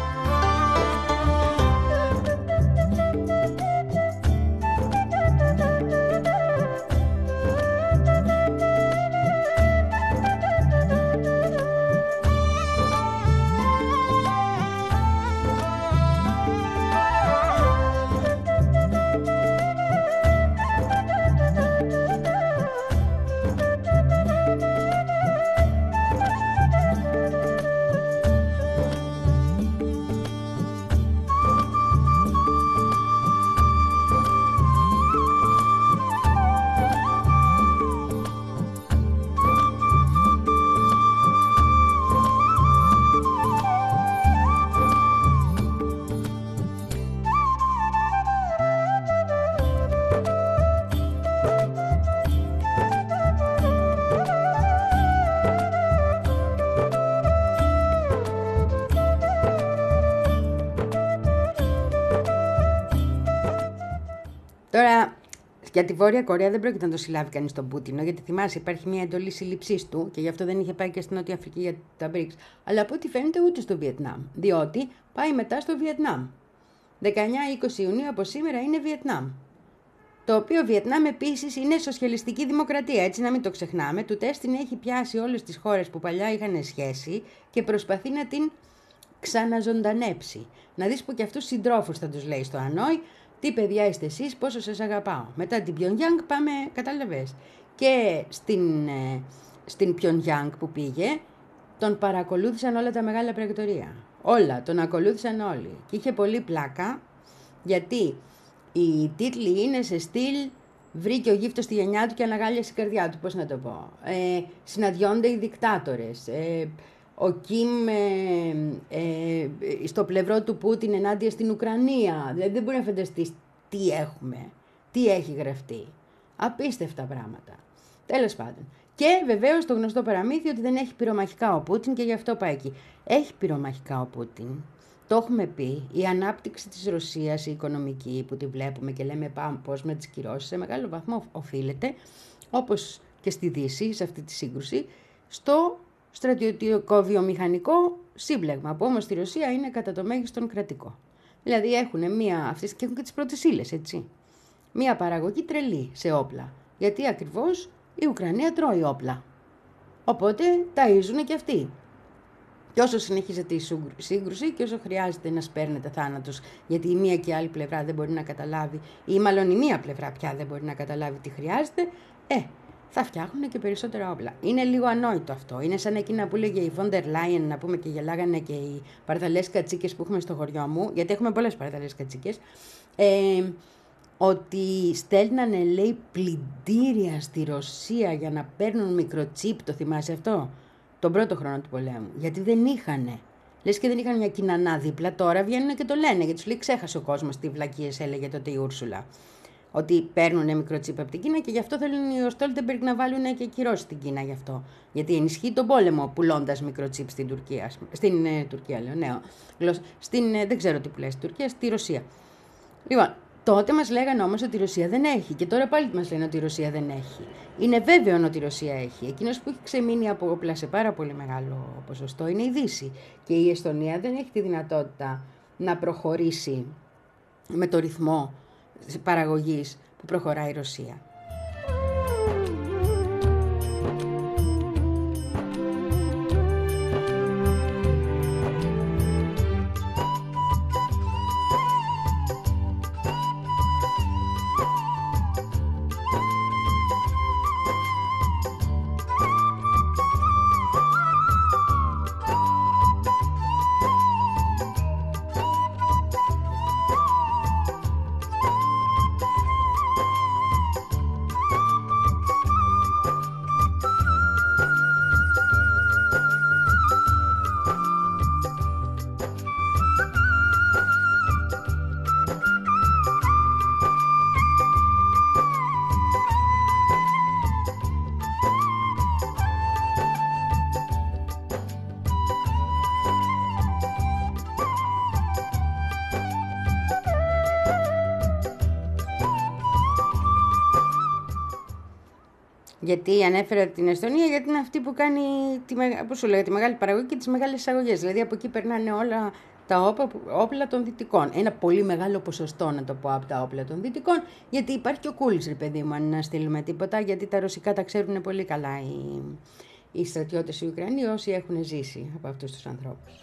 Τώρα, για τη Βόρεια Κορέα δεν πρόκειται να το συλλάβει κανείς τον Πούτινο, γιατί θυμάσαι, υπάρχει μια εντολή σύλληψής του και γι' αυτό δεν είχε πάει και στην Νότια Αφρική για τα μπρικς. Αλλά από ό,τι φαίνεται ούτε στο Βιετνάμ, διότι πάει μετά στο Βιετνάμ. δεκαεννιά είκοσι Ιουνίου από σήμερα είναι Βιετνάμ. Το οποίο Βιετνάμ επίσης είναι σοσιαλιστική δημοκρατία, έτσι να μην το ξεχνάμε. Του τέστην έχει πιάσει όλες τις χώρες που παλιά είχαν σχέση και προσπαθεί να την ξαναζωντανέψει. Να δεις που και αυτούς συντρόφους θα τους λέει στο Ανόη. Τι παιδιά είστε εσείς, πόσο σας αγαπάω. Μετά την Πιονγκιάνγκ πάμε, κατάλαβες. Και στην, ε, στην Πιονγκιάνγκ που πήγε, τον παρακολούθησαν όλα τα μεγάλα πρακτορία. Όλα, τον ακολούθησαν όλοι. Και είχε πολύ πλάκα, γιατί οι τίτλοι είναι σε στυλ βρήκε ο γύφτος στη γενιά του και αναγάλιασε η καρδιά του, πώς να το πω. Ε, συναντιόνται οι δικτάτορες. Ε, ο Κιμ ε, ε, στο πλευρό του Πούτιν ενάντια στην Ουκρανία. Δηλαδή δεν μπορεί να φανταστείς τι έχουμε, τι έχει γραφτεί. Απίστευτα πράγματα. Τέλος πάντων. Και βεβαίως το γνωστό παραμύθι ότι δεν έχει πυρομαχικά ο Πούτιν και γι' αυτό πάει εκεί. Έχει πυρομαχικά ο Πούτιν. Το έχουμε πει, η ανάπτυξη της Ρωσίας, η οικονομική που τη βλέπουμε και λέμε πάμε πώς με τις κυρώσεις, σε μεγάλο βαθμό οφείλεται, όπως και στη Δύση, σε αυτή τη σύγκρουση, στο στρατιωτικό βιομηχανικό σύμπλεγμα, που όμως στη Ρωσία είναι κατά το μέγιστον κρατικό. Δηλαδή έχουν μία, αυτές και έχουν και τις πρώτες ύλες, έτσι. Μία παραγωγή τρελή σε όπλα, γιατί ακριβώς η Ουκρανία τρώει όπλα. Οπότε ταΐζουν και αυτοί. Και όσο συνεχίζεται η σύγκρουση και όσο χρειάζεται να σπέρνετε θάνατος, γιατί η μία και η άλλη πλευρά δεν μπορεί να καταλάβει, ή μάλλον η μία πλευρά πια δεν μπορεί να καταλάβει τι χρειάζεται, ε, θα φτιάχνουν και περισσότερα όπλα. Είναι λίγο ανόητο αυτό. Είναι σαν εκείνα που έλεγε η Φόντερ Λάιεν, να πούμε, και γελάγανε και οι παρδαλές κατσίκες που έχουμε στο χωριό μου, γιατί έχουμε πολλές παρδαλές κατσίκες, ε, ότι στέλνανε, λέει, πλυντήρια στη Ρωσία για να παίρνουν μικροτσίπ, το θυμάσαι αυτό, τον πρώτο χρόνο του πολέμου, γιατί δεν είχανε. Λες και δεν είχαν μια κοινανά δίπλα, τώρα βγαίνουν και το λένε, γιατί τους λέει ξέχασε ο κόσμος τι βλακίες έλεγε τότε η Ούρσουλα. Ότι παίρνουν μικροτσίπ από την Κίνα και γι' αυτό θέλουν οι Στόλτεμπεργκ να βάλουν και κυρώσεις στην Κίνα γι' αυτό. Γιατί ενισχύει τον πόλεμο πουλώντας μικροτσίπ στην Τουρκία. Στην ε, Τουρκία, λέω, ναι. Στην, ε, δεν ξέρω τι που λέει στην Τουρκία, στη Ρωσία. Λοιπόν, Τότε μας λέγανε όμως ότι η Ρωσία δεν έχει και τώρα πάλι μας λένε ότι η Ρωσία δεν έχει. Είναι βέβαιο ότι η Ρωσία έχει. Εκείνος που έχει ξεμείνει από όπλα σε πάρα πολύ μεγάλο ποσοστό είναι η Δύση. Και η Εστονία δεν έχει τη δυνατότητα να προχωρήσει με το ρυθμό παραγωγής που προχωράει η Ρωσία. Γιατί ανέφερα την Εστονία, γιατί είναι αυτή που κάνει τη, πώς σου λέγα, τη μεγάλη παραγωγή και τις μεγάλες εισαγωγές. Δηλαδή από εκεί περνάνε όλα τα όπλα των Δυτικών. Ένα πολύ μεγάλο ποσοστό, να το πω, από τα όπλα των Δυτικών, γιατί υπάρχει και ο Κούλης, ρε παιδί μου, αν να στείλουμε τίποτα, γιατί τα ρωσικά τα ξέρουν πολύ καλά οι, οι στρατιώτες οι Ουκρανοί, όσοι έχουν ζήσει από αυτούς τους ανθρώπους.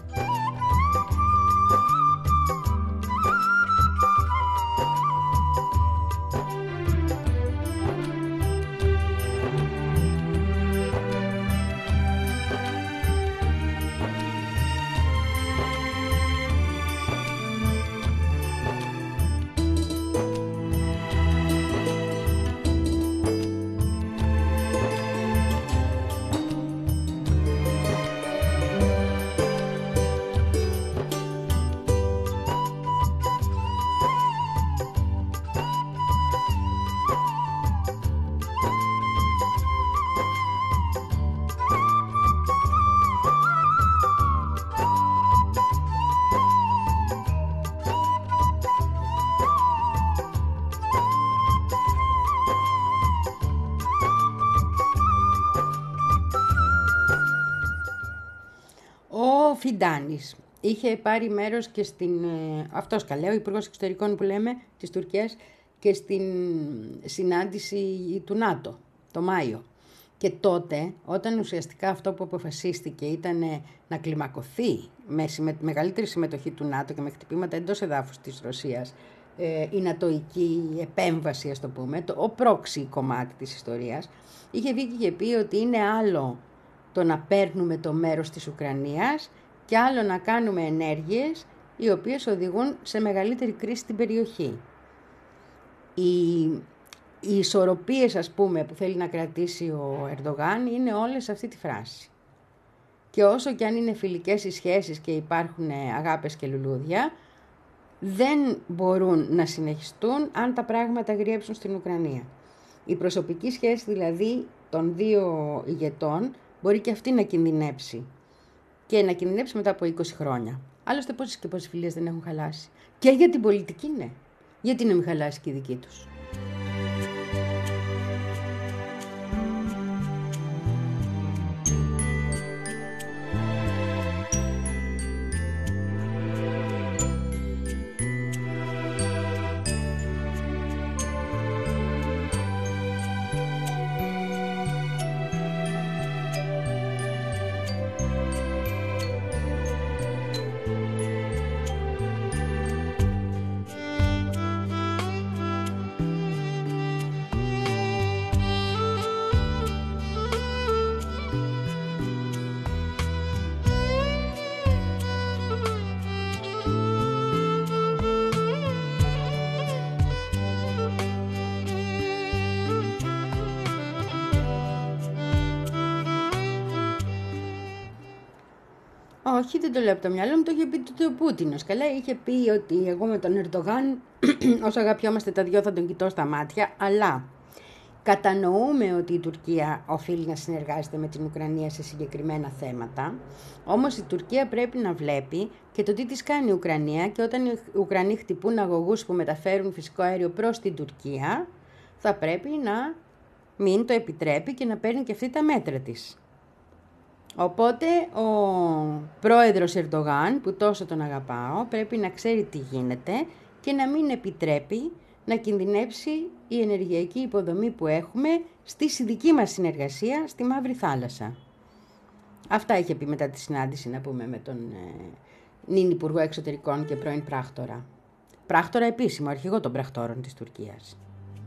Φιντάνης είχε πάρει μέρος και στην, αυτός καλέ, ο Υπουργός Εξωτερικών που λέμε, της Τουρκίας, και στην συνάντηση του ΝΑΤΟ, το Μάιο. Και τότε, όταν ουσιαστικά αυτό που αποφασίστηκε ήταν να κλιμακωθεί με μεγαλύτερη συμμετοχή του ΝΑΤΟ και με χτυπήματα εντός εδάφους της Ρωσίας, ε, η νατοϊκή επέμβαση, ας το πούμε, το, ο πρόξι κομμάτι της ιστορίας, είχε βγει και είχε πει ότι είναι άλλο το να παίρνουμε το μέρος της Ουκρανίας και άλλο να κάνουμε ενέργειες οι οποίες οδηγούν σε μεγαλύτερη κρίση στην περιοχή. Οι, οι ισορροπίες, ας πούμε, που θέλει να κρατήσει ο Ερντογάν είναι όλες σε αυτή τη φράση. Και όσο και αν είναι φιλικές οι σχέσεις και υπάρχουν αγάπες και λουλούδια, δεν μπορούν να συνεχιστούν αν τα πράγματα γριέψουν στην Ουκρανία. Η προσωπική σχέση δηλαδή των δύο ηγετών μπορεί και αυτή να κινδυνεύσει. Και να κινδυνεύσει μετά από είκοσι χρόνια. Άλλωστε πόσες και πόσες φιλίες δεν έχουν χαλάσει. Και για την πολιτική, ναι. Γιατί να μην χαλάσει και η δική τους. Όχι, δεν το λέω από το μυαλό μου, το είχε πει το Πούτινος. Καλά, είχε πει ότι εγώ με τον Ερντογάν, όσο αγαπιόμαστε τα δυο, θα τον κοιτώ στα μάτια, αλλά Κατανοούμε ότι η Τουρκία οφείλει να συνεργάζεται με την Ουκρανία σε συγκεκριμένα θέματα, όμως η Τουρκία πρέπει να βλέπει και το τι της κάνει η Ουκρανία και όταν οι Ουκρανοί χτυπούν αγωγούς που μεταφέρουν φυσικό αέριο προς την Τουρκία, θα πρέπει να μην το επιτρέπει και να παίρνει και αυτή τα μέτρα της. Οπότε ο πρόεδρος Ερντογάν, που τόσο τον αγαπάω, πρέπει να ξέρει τι γίνεται και να μην επιτρέπει να κινδυνεύσει η ενεργειακή υποδομή που έχουμε στη δική μας συνεργασία στη Μαύρη Θάλασσα. Αυτά είχε πει μετά τη συνάντηση, να πούμε, με τον ε, νυν Υπουργό Εξωτερικών και πρώην πράκτορα. Πράκτορα επίσημο, αρχηγό των πρακτόρων της Τουρκίας.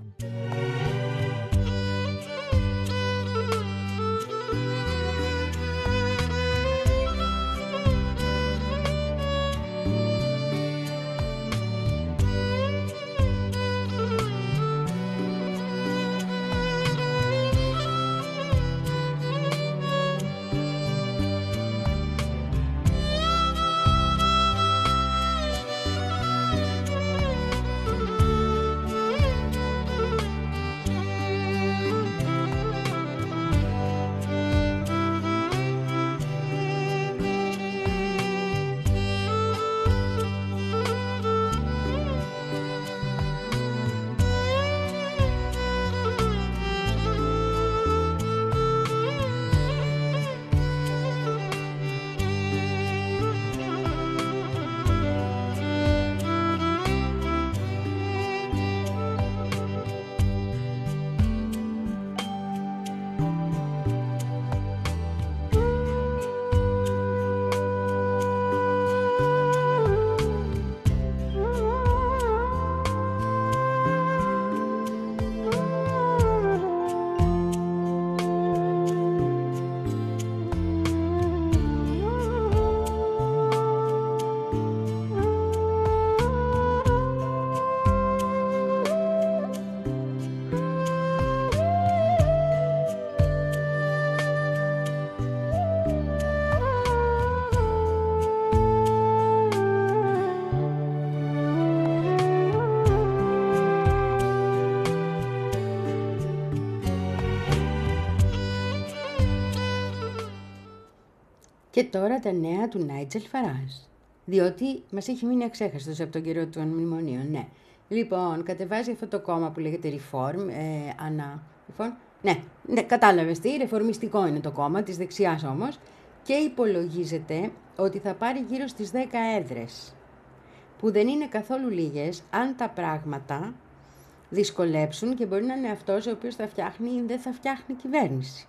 Και τώρα τα νέα του Νάιτζελ Φαράζ. Διότι μας έχει μείνει αξέχαστος από τον καιρό των μνημονίων, ναι. Λοιπόν, κατεβάζει αυτό το κόμμα που λέγεται Reform, ε, ανα... Reform? Ναι, ναι, κατάλαβες τι, ρεφορμιστικό είναι το κόμμα, της δεξιάς όμως, και υπολογίζεται ότι θα πάρει γύρω στις δέκα έδρες, που δεν είναι καθόλου λίγες, αν τα πράγματα δυσκολέψουν και μπορεί να είναι αυτός ο οποίος θα φτιάχνει ή δεν θα φτιάχνει κυβέρνηση.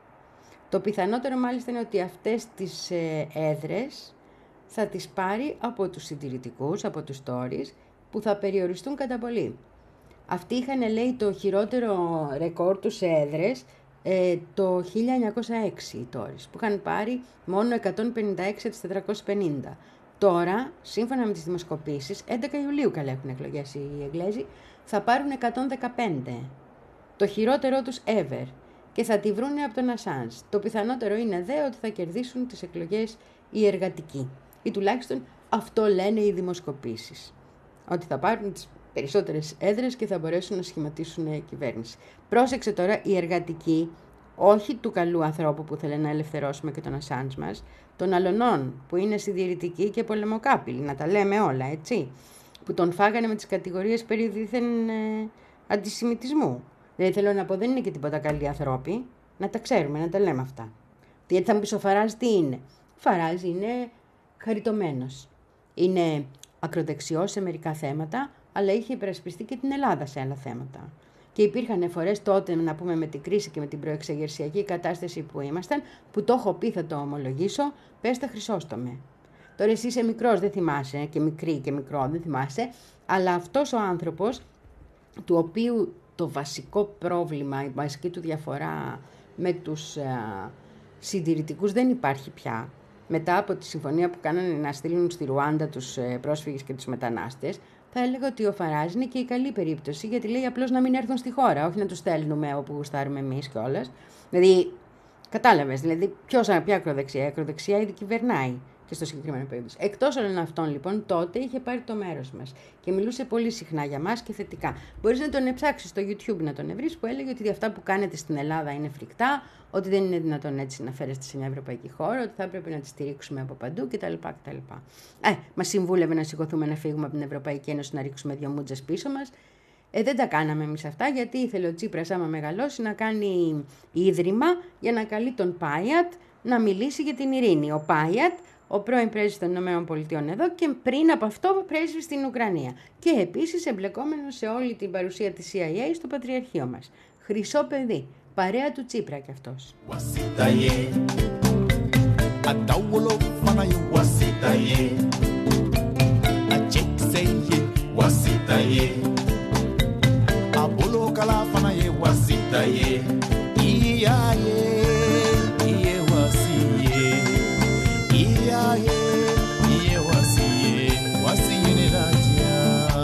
Το πιθανότερο μάλιστα είναι ότι αυτές τις ε, έδρες θα τις πάρει από τους συντηρητικούς, από τους Τόρις, που θα περιοριστούν κατά πολύ. Αυτοί είχαν, λέει, το χειρότερο ρεκόρ τους σε έδρες ε, το χίλια εννιακόσια έξι οι Τόρις, που είχαν πάρει μόνο εκατόν πενήντα έξι από τις τετρακόσιες πενήντα. Τώρα, σύμφωνα με τις δημοσκοπήσεις, έντεκα Ιουλίου καλά έχουν εκλογές οι Εγγλέζοι, θα πάρουν εκατόν δεκαπέντε. Το χειρότερό τους ever. Και θα τη βρούνε από τον Ασάνς. Το πιθανότερο είναι δε ότι θα κερδίσουν τις εκλογές οι εργατικοί. Ή τουλάχιστον αυτό λένε οι δημοσκοπήσεις. Ότι θα πάρουν τις περισσότερες έδρες και θα μπορέσουν να σχηματίσουν κυβέρνηση. Πρόσεξε τώρα, οι εργατικοί, όχι του καλού ανθρώπου που θέλει να ελευθερώσουμε και τον Ασάνς μας, των αλωνών που είναι συντηρητικοί και πολεμοκάπηλοι, να τα λέμε όλα, έτσι, που τον φάγανε με τις κατηγορίες περί δίθεν ε, αντισημιτισμού. Δεν θέλω να πω, δεν είναι και τίποτα καλοί ανθρώποι, να τα ξέρουμε, να τα λέμε αυτά. Γιατί θα μου πεις ο Φαράζ τι είναι. Ο Φαράζ είναι χαριτωμένος. Είναι ακροδεξιός σε μερικά θέματα, αλλά είχε υπερασπιστεί και την Ελλάδα σε άλλα θέματα. Και υπήρχαν φορές τότε, να πούμε, με την κρίση και με την προεξεγερσιακή κατάσταση που ήμασταν, που το έχω πει, θα το ομολογήσω, πες τα Χρυσόστομε. Τώρα εσύ είσαι μικρός, δεν θυμάσαι, και μικρή και μικρό, δεν θυμάσαι, αλλά αυτός ο άνθρωπος, του οποίου το βασικό πρόβλημα, η βασική του διαφορά με τους α, συντηρητικούς δεν υπάρχει πια. Μετά από τη συμφωνία που κάνανε να στείλουν στη Ρουάντα τους ε, πρόσφυγες και τους μετανάστες, θα έλεγα ότι ο Φαράζ είναι και η καλή περίπτωση, γιατί λέει απλώς να μην έρθουν στη χώρα, όχι να τους στέλνουμε όπου γουστάρουμε εμείς κιόλας. Δηλαδή, κατάλαβες, δηλαδή ποιος, ποια ακροδεξιά, η ακροδεξιά ήδη κυβερνάει. και στο συγκεκριμένο περίπτωση. Εκτός όλων αυτών, λοιπόν, τότε είχε πάρει το μέρος μας και μιλούσε πολύ συχνά για μας και θετικά. Μπορείς να τον ψάξεις στο YouTube να τον βρεις, που έλεγε ότι αυτά που κάνετε στην Ελλάδα είναι φρικτά, ότι δεν είναι δυνατόν έτσι να φέρεστε σε μια ευρωπαϊκή χώρα, ότι θα έπρεπε να τη στηρίξουμε από παντού κτλ. κτλ. Ε, μας συμβούλευε να σηκωθούμε να φύγουμε από την Ευρωπαϊκή Ένωση, να ρίξουμε δύο μούτζες πίσω μας. Ε, δεν τα κάναμε εμείς αυτά, γιατί ήθελε ο Τσίπρας, άμα μεγαλώσει, να κάνει ίδρυμα για να καλεί τον Πάιατ να μιλήσει για την ειρήνη. Ο Πάιατ, ο πρώην πρέσβης των Ηνωμένων Πολιτειών εδώ και πριν από αυτό πρέσβης στην Ουκρανία. Και επίσης εμπλεκόμενος σε όλη την παρουσία της σι άι έι στο Πατριαρχείο μας. Χρυσό παιδί, παρέα του Τσίπρα κι αυτός. Abolo kalafana ye wasita ye iya ye iye wasiye iya ye iye wasiye wasiye ne rajya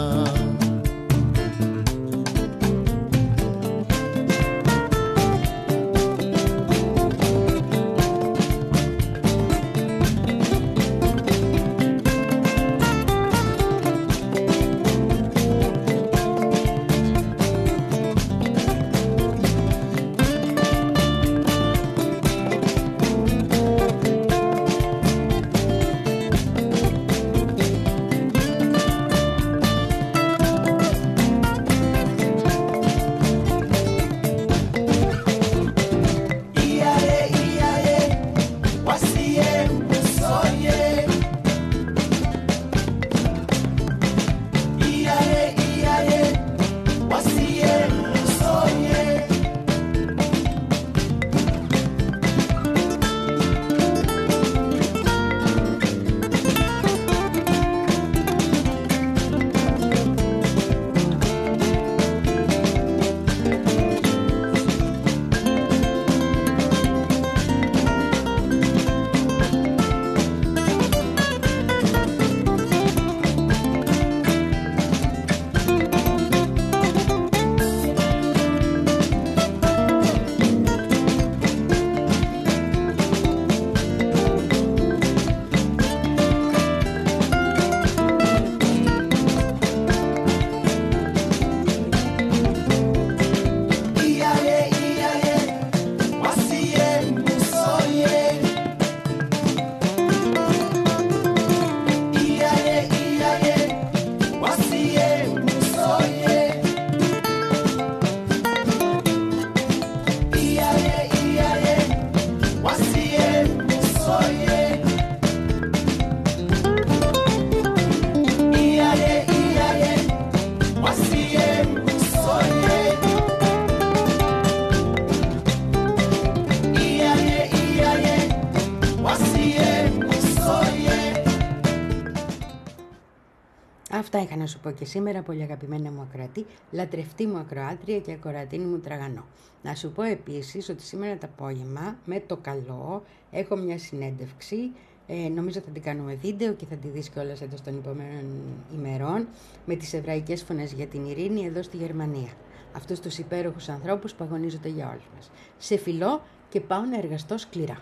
Αυτά είχα να σου πω και σήμερα, πολύ αγαπημένα μου ακροατή, λατρευτή μου ακροάτρια και ακροατίνη μου τραγανό. Να σου πω επίσης ότι σήμερα το απόγευμα, με το καλό, έχω μια συνέντευξη, ε, νομίζω θα την κάνουμε βίντεο και θα τη δεις κιόλας εντός των επόμενων ημερών, με τις εβραϊκές φωνές για την ειρήνη εδώ στη Γερμανία. Αυτούς τους υπέροχους ανθρώπους που αγωνίζονται για όλους μας. Σε φιλώ και πάω να εργαστώ σκληρά.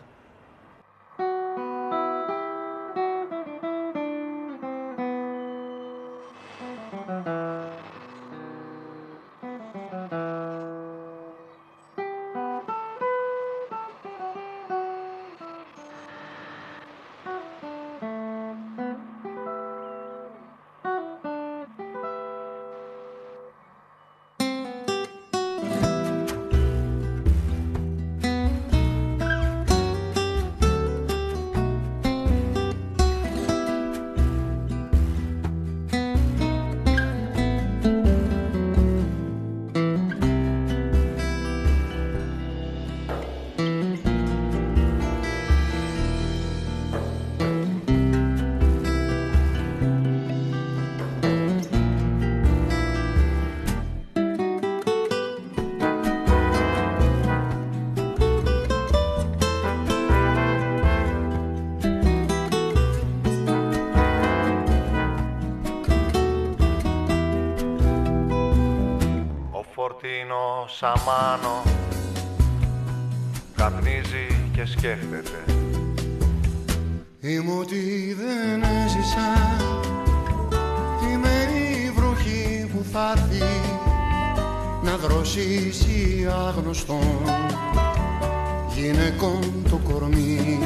Σαμάνο καπνίζει και σκέφτεται. Είμαι ότι δεν έζησα, είμαι η βροχή που θα έρθει να δροσίσει άγνωστον γυναικών το κορμί.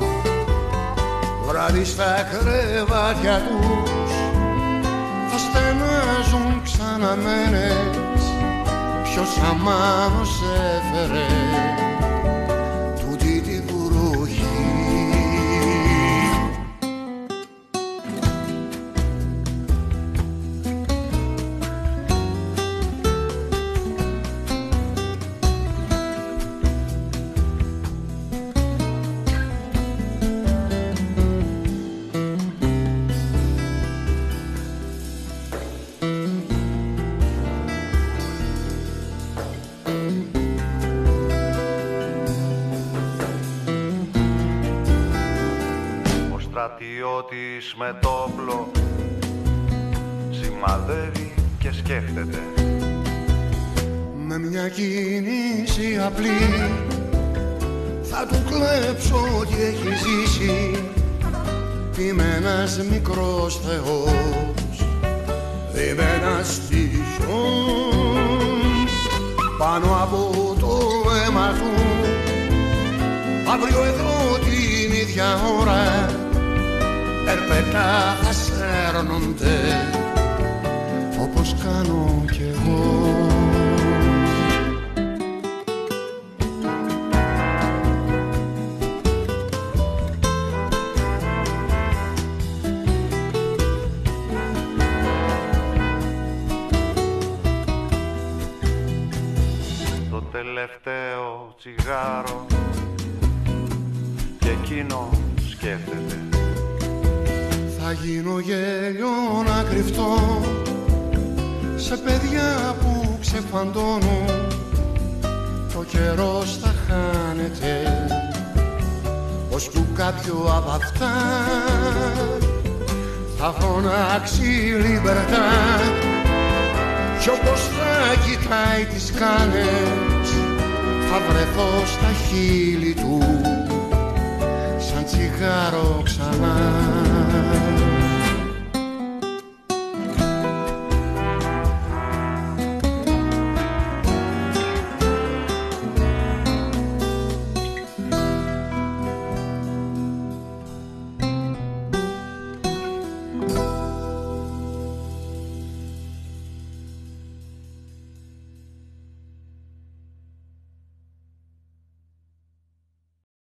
Βράδυ στα κρεβάτια τους θα στενάζουν ξαναμένες. Ποιος αμάνος έφερε τούτη τη βροχή. Στρατιώτης με το όπλο σημαδεύει και σκέφτεται. Με μια κίνηση απλή θα του κλέψω ό,τι έχει ζήσει. Είμαι ένας μικρός θεός, είμαι ένας τυχιός. Πάνω από το αίμα του αύριο εδώ την ίδια ώρα ερπετά θα σέρνονται όπως κάνω κι εγώ. Το τελευταίο τσιγάρο και εκείνο σκέφτεται. Θα γίνω γέλιο να κρυφτώ σε παιδιά που ξεφαντώνουν. Το καιρός θα χάνεται ως του κάποιου απ' αυτά θα φωνάξει λιμπερτά. Κι όπως θα κοιτάει τις κάνες θα βρεθώ στα χείλη του σαν τσιγάρο ξανά.